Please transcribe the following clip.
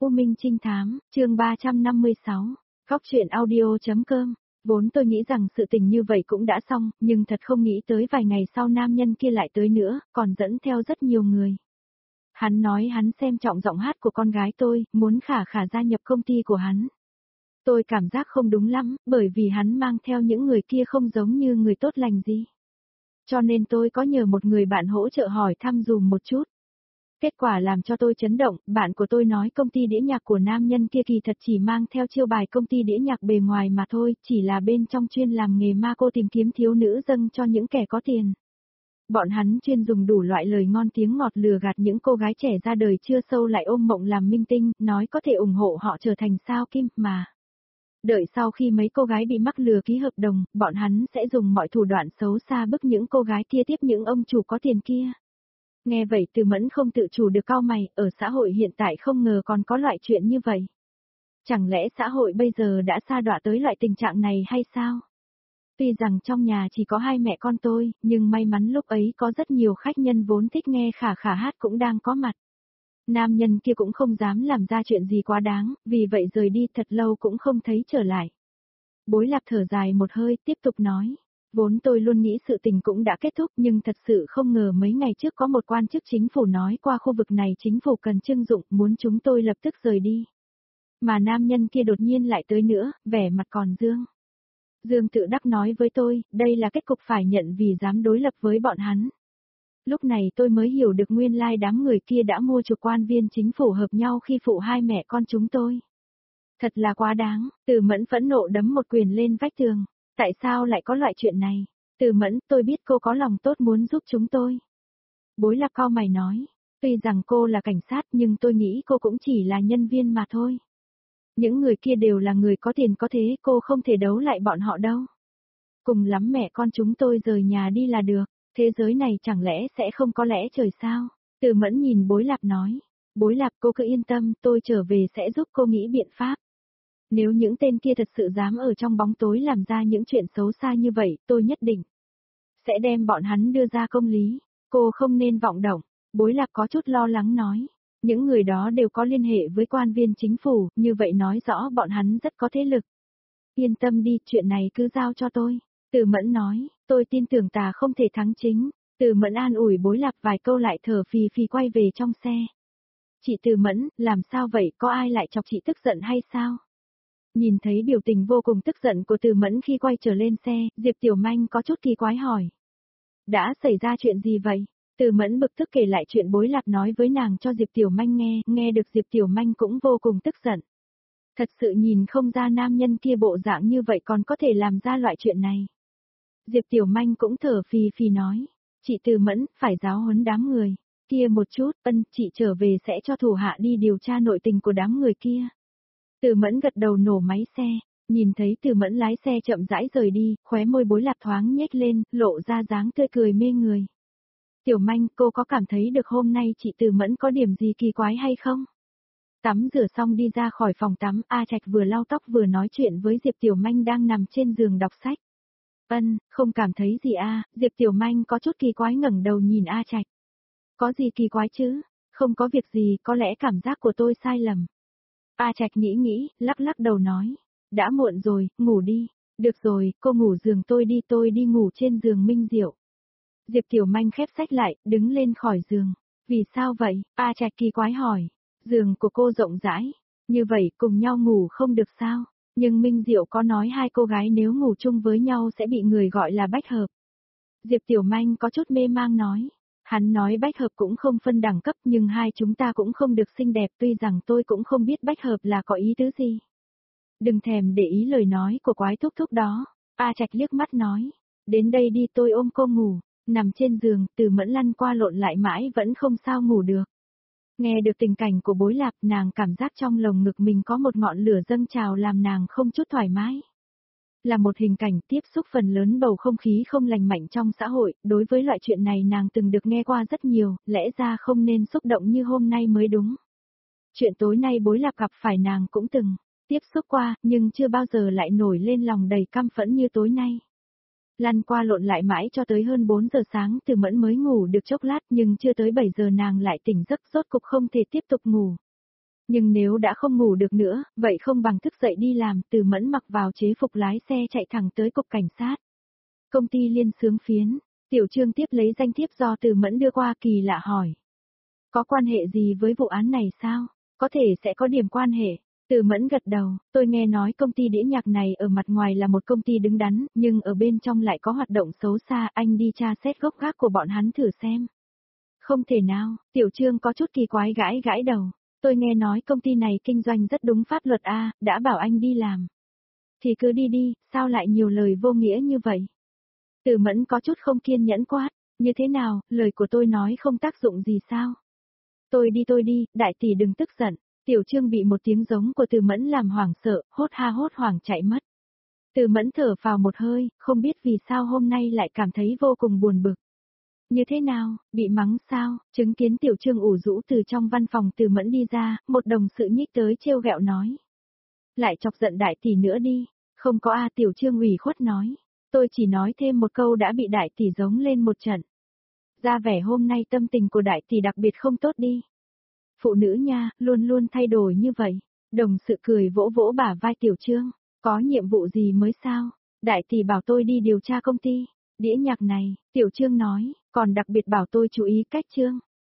U Minh Trinh Thám, chương 356, Góc truyện audio.com. Vốn tôi nghĩ rằng sự tình như vậy cũng đã xong, nhưng thật không nghĩ tới vài ngày sau nam nhân kia lại tới nữa, còn dẫn theo rất nhiều người. Hắn nói hắn xem trọng giọng hát của con gái tôi, muốn Khả Khả gia nhập công ty của hắn. Tôi cảm giác không đúng lắm, bởi vì hắn mang theo những người kia không giống như người tốt lành gì. Cho nên tôi có nhờ một người bạn hỗ trợ hỏi thăm dùm một chút. Kết quả làm cho tôi chấn động, bạn của tôi nói công ty đĩa nhạc của nam nhân kia kỳ thật chỉ mang theo chiêu bài công ty đĩa nhạc bề ngoài mà thôi, chỉ là bên trong chuyên làm nghề ma cô tìm kiếm thiếu nữ dâng cho những kẻ có tiền. Bọn hắn chuyên dùng đủ loại lời ngon tiếng ngọt lừa gạt những cô gái trẻ ra đời chưa sâu lại ôm mộng làm minh tinh, nói có thể ủng hộ họ trở thành sao kim mà. Đợi sau khi mấy cô gái bị mắc lừa ký hợp đồng, bọn hắn sẽ dùng mọi thủ đoạn xấu xa bức những cô gái kia tiếp những ông chủ có tiền kia. Nghe vậy Từ Mẫn không tự chủ được cau mày, ở xã hội hiện tại không ngờ còn có loại chuyện như vậy. Chẳng lẽ xã hội bây giờ đã sa đọa tới loại tình trạng này hay sao? Tuy rằng trong nhà chỉ có hai mẹ con tôi, nhưng may mắn lúc ấy có rất nhiều khách nhân vốn thích nghe Khả Khả hát cũng đang có mặt. Nam nhân kia cũng không dám làm ra chuyện gì quá đáng, vì vậy rời đi thật lâu cũng không thấy trở lại. Bối Lạc thở dài một hơi, tiếp tục nói. Vốn tôi luôn nghĩ sự tình cũng đã kết thúc nhưng thật sự không ngờ mấy ngày trước có một quan chức chính phủ nói qua khu vực này chính phủ cần trưng dụng muốn chúng tôi lập tức rời đi. Mà nam nhân kia đột nhiên lại tới nữa, vẻ mặt còn Dương. Dương tự đắc nói với tôi, đây là kết cục phải nhận vì dám đối lập với bọn hắn. Lúc này tôi mới hiểu được nguyên lai đám người kia đã mua chuộc quan viên chính phủ hợp nhau khi phụ hai mẹ con chúng tôi. Thật là quá đáng, Từ Mẫn phẫn nộ đấm một quyền lên vách tường. Tại sao lại có loại chuyện này? Từ Mẫn, tôi biết cô có lòng tốt muốn giúp chúng tôi. Bối Lạc cau mày nói, tuy rằng cô là cảnh sát nhưng tôi nghĩ cô cũng chỉ là nhân viên mà thôi. Những người kia đều là người có tiền có thế, cô không thể đấu lại bọn họ đâu. Cùng lắm mẹ con chúng tôi rời nhà đi là được, thế giới này chẳng lẽ sẽ không có lẽ trời sao? Từ Mẫn nhìn Bối Lạc nói, Bối Lạc cô cứ yên tâm, tôi trở về sẽ giúp cô nghĩ biện pháp. Nếu những tên kia thật sự dám ở trong bóng tối làm ra những chuyện xấu xa như vậy, tôi nhất định sẽ đem bọn hắn đưa ra công lý. Cô không nên vọng động. Bối Lạc có chút lo lắng nói. Những người đó đều có liên hệ với quan viên chính phủ, như vậy nói rõ bọn hắn rất có thế lực. Yên tâm đi, chuyện này cứ giao cho tôi. Từ Mẫn nói, tôi tin tưởng ta không thể thắng chính. Từ Mẫn an ủi Bối Lạc vài câu lại thở phì phì quay về trong xe. Chị Từ Mẫn, làm sao vậy, có ai lại chọc chị tức giận hay sao? Nhìn thấy biểu tình vô cùng tức giận của Từ Mẫn khi quay trở lên xe, Diệp Tiểu Manh có chút kỳ quái hỏi. Đã xảy ra chuyện gì vậy? Từ Mẫn bực tức kể lại chuyện Bối Lạc nói với nàng cho Diệp Tiểu Manh nghe, nghe được Diệp Tiểu Manh cũng vô cùng tức giận. Thật sự nhìn không ra nam nhân kia bộ dạng như vậy còn có thể làm ra loại chuyện này. Diệp Tiểu Manh cũng thở phì phì nói, chị Từ Mẫn, phải giáo huấn đám người kia một chút, chị trở về sẽ cho thủ hạ đi điều tra nội tình của đám người kia. Từ Mẫn gật đầu nổ máy xe, nhìn thấy Từ Mẫn lái xe chậm rãi rời đi, khóe môi Bối Lạc thoáng nhếch lên, lộ ra dáng tươi cười mê người. Tiểu Manh, cô có cảm thấy được hôm nay chị Từ Mẫn có điểm gì kỳ quái hay không? Tắm rửa xong đi ra khỏi phòng tắm, A Trạch vừa lau tóc vừa nói chuyện với Diệp Tiểu Manh đang nằm trên giường đọc sách. Không cảm thấy gì a? Diệp Tiểu Manh có chút kỳ quái ngẩng đầu nhìn A Trạch. Có gì kỳ quái chứ? Không có việc gì, có lẽ cảm giác của tôi sai lầm. A Trạch nghĩ, lắc lắc đầu nói. Đã muộn rồi, ngủ đi. Được rồi, cô ngủ giường tôi đi ngủ trên giường Minh Diệu. Diệp Tiểu Manh khép sách lại, đứng lên khỏi giường. Vì sao vậy? A Trạch kỳ quái hỏi. Giường của cô rộng rãi. Như vậy cùng nhau ngủ không được sao? Nhưng Minh Diệu có nói hai cô gái nếu ngủ chung với nhau sẽ bị người gọi là bách hợp. Diệp Tiểu Manh có chút mê mang nói. Hắn nói bách hợp cũng không phân đẳng cấp nhưng hai chúng ta cũng không được xinh đẹp tuy rằng tôi cũng không biết bách hợp là có ý tứ gì. Đừng thèm để ý lời nói của quái thúc thúc đó. A Trạch liếc mắt nói. Đến đây đi tôi ôm cô ngủ. Nằm trên giường, Từ Mẫn lăn qua lộn lại mãi vẫn không sao ngủ được. Nghe được tình cảnh của Bối Lạc nàng cảm giác trong lồng ngực mình có một ngọn lửa dâng trào làm nàng không chút thoải mái. Là một hình cảnh tiếp xúc phần lớn bầu không khí không lành mạnh trong xã hội, đối với loại chuyện này nàng từng được nghe qua rất nhiều, lẽ ra không nên xúc động như hôm nay mới đúng. Chuyện tối nay Bối Lạc gặp phải nàng cũng từng tiếp xúc qua, nhưng chưa bao giờ lại nổi lên lòng đầy căm phẫn như tối nay. Lăn qua lộn lại mãi cho tới hơn 4 giờ sáng Từ Mẫn mới ngủ được chốc lát nhưng chưa tới 7 giờ nàng lại tỉnh giấc rốt cục không thể tiếp tục ngủ. Nhưng nếu đã không ngủ được nữa, vậy không bằng thức dậy đi làm. Từ Mẫn mặc vào chế phục lái xe chạy thẳng tới cục cảnh sát. Công ty Liên Xướng Phiến. Tiểu Trương tiếp lấy danh thiếp do Từ Mẫn đưa qua, kỳ lạ hỏi. Có quan hệ gì với vụ án này sao? Có thể sẽ có điểm quan hệ. Từ Mẫn gật đầu, tôi nghe nói công ty đĩa nhạc này ở mặt ngoài là một công ty đứng đắn, nhưng ở bên trong lại có hoạt động xấu xa, anh đi tra xét gốc gác của bọn hắn thử xem. Không thể nào, Tiểu Trương có chút kỳ quái gãi gãi đầu. Tôi nghe nói công ty này kinh doanh rất đúng pháp luật a, đã bảo anh đi làm. Thì cứ đi đi, sao lại nhiều lời vô nghĩa như vậy? Từ Mẫn có chút không kiên nhẫn quát, như thế nào, lời của tôi nói không tác dụng gì sao? Tôi đi, đại tỷ đừng tức giận. Tiểu Trương bị một tiếng giống của Từ Mẫn làm hoảng sợ, hốt ha hốt hoảng chạy mất. Từ Mẫn thở phào một hơi, không biết vì sao hôm nay lại cảm thấy vô cùng buồn bực. Như thế nào, bị mắng sao? Chứng kiến Tiểu Trương ủ rũ từ trong văn phòng Từ Mẫn đi ra, một đồng sự nhích tới trêu ghẹo nói. Lại chọc giận đại tỷ nữa đi. Không có a, Tiểu Trương ủy khuất nói. Tôi chỉ nói thêm một câu đã bị đại tỷ giống lên một trận. Ra vẻ hôm nay tâm tình của đại tỷ đặc biệt không tốt đi. Phụ nữ nha, luôn luôn thay đổi như vậy. Đồng sự cười vỗ vỗ bả vai Tiểu Trương. Có nhiệm vụ gì mới sao? Đại tỷ bảo tôi đi điều tra công ty. Đĩa nhạc này, Tiểu Trương nói, còn đặc biệt bảo tôi chú ý cách Trương.